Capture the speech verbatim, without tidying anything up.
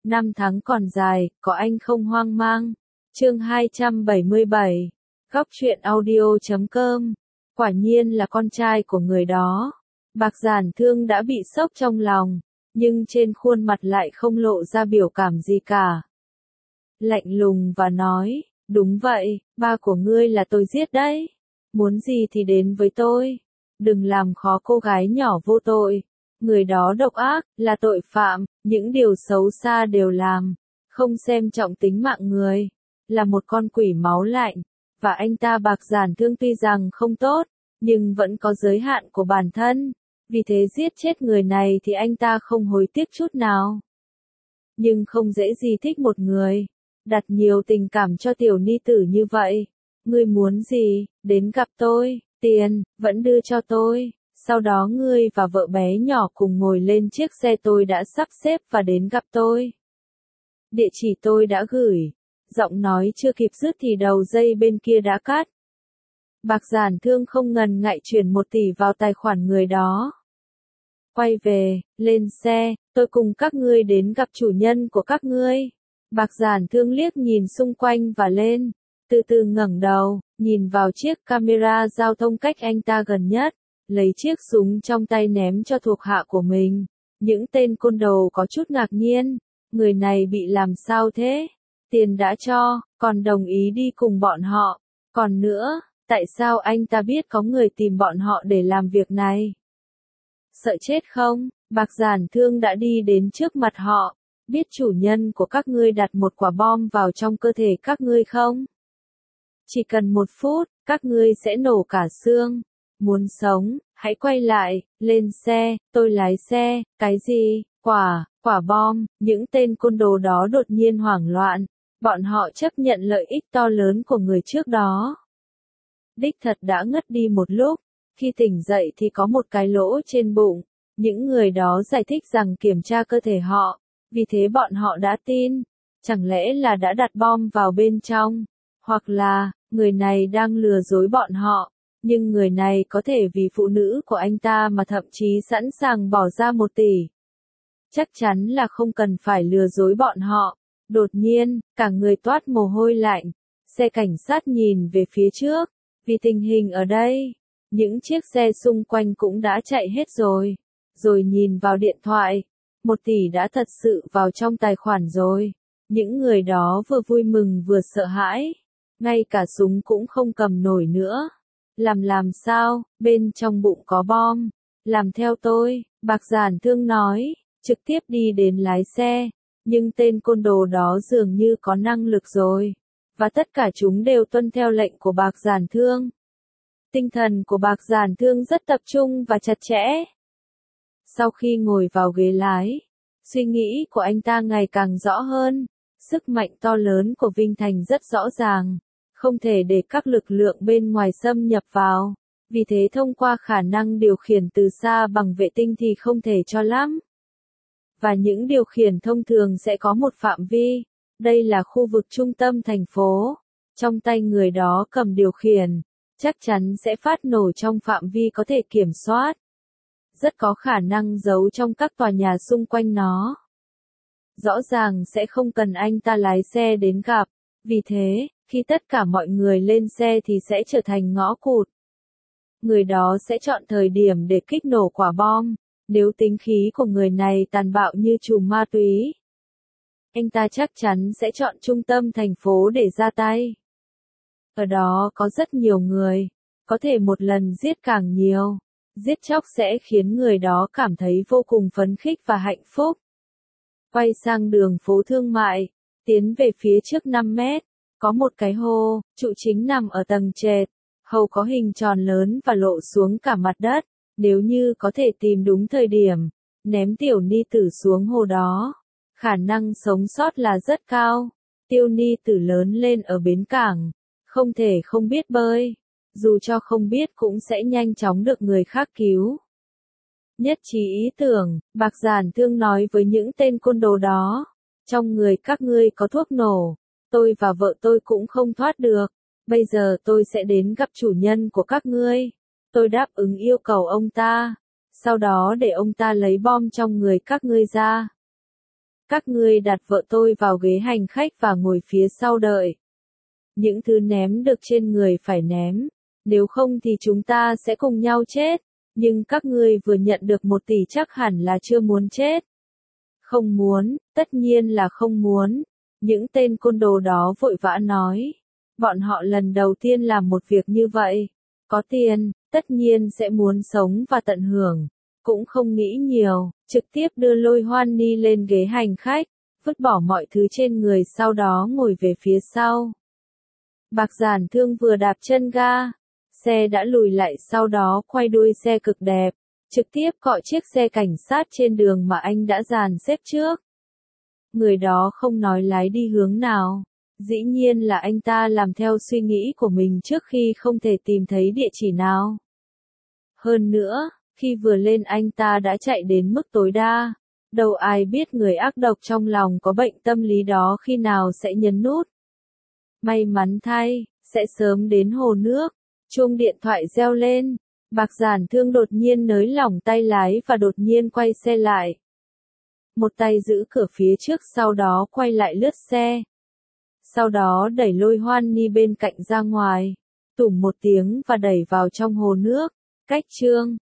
Năm tháng còn dài, có anh không hoang mang. Chương hai trăm bảy mươi bảy. Góc truyện audio chấm com. Quả nhiên là con trai của người đó. Bạc Giản Thương đã bị sốc trong lòng, nhưng trên khuôn mặt lại không lộ ra biểu cảm gì cả. Lạnh lùng và nói, đúng vậy, ba của ngươi là tôi giết đấy. Muốn gì thì đến với tôi. Đừng làm khó cô gái nhỏ vô tội. Người đó độc ác, là tội phạm, những điều xấu xa đều làm, không xem trọng tính mạng người, là một con quỷ máu lạnh. Và anh ta Bạc Giản Thương tuy rằng không tốt, nhưng vẫn có giới hạn của bản thân. Vì thế giết chết người này thì anh ta không hối tiếc chút nào. Nhưng không dễ gì thích một người, đặt nhiều tình cảm cho tiểu ni tử như vậy. Ngươi muốn gì, đến gặp tôi, tiền, vẫn đưa cho tôi. Sau đó ngươi và vợ bé nhỏ cùng ngồi lên chiếc xe tôi đã sắp xếp và đến gặp tôi. Địa chỉ tôi đã gửi. Giọng nói chưa kịp dứt thì đầu dây bên kia đã cắt. Bạc Giản Thương không ngần ngại chuyển một tỷ vào tài khoản người đó. Quay về, lên xe, tôi cùng các ngươi đến gặp chủ nhân của các ngươi. Bạc Giản Thương liếc nhìn xung quanh và lên, từ từ ngẩng đầu, nhìn vào chiếc camera giao thông cách anh ta gần nhất, lấy chiếc súng trong tay ném cho thuộc hạ của mình. Những tên côn đồ có chút ngạc nhiên, người này bị làm sao thế? Tiền đã cho, còn đồng ý đi cùng bọn họ. Còn nữa, tại sao anh ta biết có người tìm bọn họ để làm việc này? Sợ chết không? Bạc Giản Thương đã đi đến trước mặt họ. Biết chủ nhân của các ngươi đặt một quả bom vào trong cơ thể các ngươi không? Chỉ cần một phút, các ngươi sẽ nổ cả xương. Muốn sống, hãy quay lại, lên xe, tôi lái xe. Cái gì? Quả, quả bom. Những tên côn đồ đó đột nhiên hoảng loạn. Bọn họ chấp nhận lợi ích to lớn của người trước đó. Đích thật đã ngất đi một lúc. Khi tỉnh dậy thì có một cái lỗ trên bụng. Những người đó giải thích rằng kiểm tra cơ thể họ. Vì thế bọn họ đã tin. Chẳng lẽ là đã đặt bom vào bên trong? Hoặc là, người này đang lừa dối bọn họ. Nhưng người này có thể vì phụ nữ của anh ta mà thậm chí sẵn sàng bỏ ra một tỷ. Chắc chắn là không cần phải lừa dối bọn họ. Đột nhiên, cả người toát mồ hôi lạnh. Xe cảnh sát nhìn về phía trước. Vì tình hình ở đây, những chiếc xe xung quanh cũng đã chạy hết rồi. Rồi nhìn vào điện thoại. Một tỷ đã thật sự vào trong tài khoản rồi. Những người đó vừa vui mừng vừa sợ hãi. Ngay cả súng cũng không cầm nổi nữa. Làm làm sao, bên trong bụng có bom. Làm theo tôi, Bạc Giản Thương nói, trực tiếp đi đến lái xe. Nhưng tên côn đồ đó dường như có năng lực rồi. Và tất cả chúng đều tuân theo lệnh của Bạc Giản Thương. Tinh thần của Bạc Giản Thương rất tập trung và chặt chẽ. Sau khi ngồi vào ghế lái, suy nghĩ của anh ta ngày càng rõ hơn. Sức mạnh to lớn của Vinh Thành rất rõ ràng. Không thể để các lực lượng bên ngoài xâm nhập vào. Vì thế thông qua khả năng điều khiển từ xa bằng vệ tinh thì không thể cho lắm. Và những điều khiển thông thường sẽ có một phạm vi. Đây là khu vực trung tâm thành phố. Trong tay người đó cầm điều khiển, chắc chắn sẽ phát nổ trong phạm vi có thể kiểm soát. Rất có khả năng giấu trong các tòa nhà xung quanh nó. Rõ ràng sẽ không cần anh ta lái xe đến gặp. Vì thế, khi tất cả mọi người lên xe thì sẽ trở thành ngõ cụt. Người đó sẽ chọn thời điểm để kích nổ quả bom. Nếu tính khí của người này tàn bạo như trùm ma túy, anh ta chắc chắn sẽ chọn trung tâm thành phố để ra tay. Ở đó có rất nhiều người, có thể một lần giết càng nhiều. Giết chóc sẽ khiến người đó cảm thấy vô cùng phấn khích và hạnh phúc. Quay sang đường phố thương mại, tiến về phía trước năm mét, có một cái hô, trụ chính nằm ở tầng trệt. Hầu có hình tròn lớn và lộ xuống cả mặt đất. Nếu như có thể tìm đúng thời điểm, ném tiểu ni tử xuống hồ đó, khả năng sống sót là rất cao. Tiêu ni tử lớn lên ở bến cảng, không thể không biết bơi. Dù cho không biết cũng sẽ nhanh chóng được người khác cứu. Nhất trí ý tưởng, Bạc Giản Thương nói với những tên côn đồ đó. Trong người các ngươi có thuốc nổ, tôi và vợ tôi cũng không thoát được. Bây giờ tôi sẽ đến gặp chủ nhân của các ngươi. Tôi đáp ứng yêu cầu ông ta. Sau đó để ông ta lấy bom trong người các ngươi ra. Các ngươi đặt vợ tôi vào ghế hành khách và ngồi phía sau đợi. Những thứ ném được trên người phải ném, nếu không thì chúng ta sẽ cùng nhau chết, nhưng các ngươi vừa nhận được một tỷ chắc hẳn là chưa muốn chết. Không muốn, tất nhiên là không muốn. Những tên côn đồ đó vội vã nói. Bọn họ lần đầu tiên làm một việc như vậy. Có tiền, tất nhiên sẽ muốn sống và tận hưởng. Cũng không nghĩ nhiều, trực tiếp đưa Lôi Hoan Ni lên ghế hành khách, vứt bỏ mọi thứ trên người sau đó ngồi về phía sau. Bạc Giản Thương vừa đạp chân ga, xe đã lùi lại sau đó quay đuôi xe cực đẹp, trực tiếp cọ chiếc xe cảnh sát trên đường mà anh đã dàn xếp trước. Người đó không nói lái đi hướng nào. Dĩ nhiên là anh ta làm theo suy nghĩ của mình trước khi không thể tìm thấy địa chỉ nào. Hơn nữa, khi vừa lên anh ta đã chạy đến mức tối đa. Đâu ai biết người ác độc trong lòng có bệnh tâm lý đó khi nào sẽ nhấn nút. May mắn thay, sẽ sớm đến hồ nước. Chuông điện thoại reo lên. Bạc Giản Thương đột nhiên nới lỏng tay lái và đột nhiên quay xe lại. Một tay giữ cửa phía trước sau đó quay lại lướt xe. Sau đó đẩy Lôi Hoan Ni bên cạnh ra ngoài. Tủm một tiếng và đẩy vào trong hồ nước. Cách chương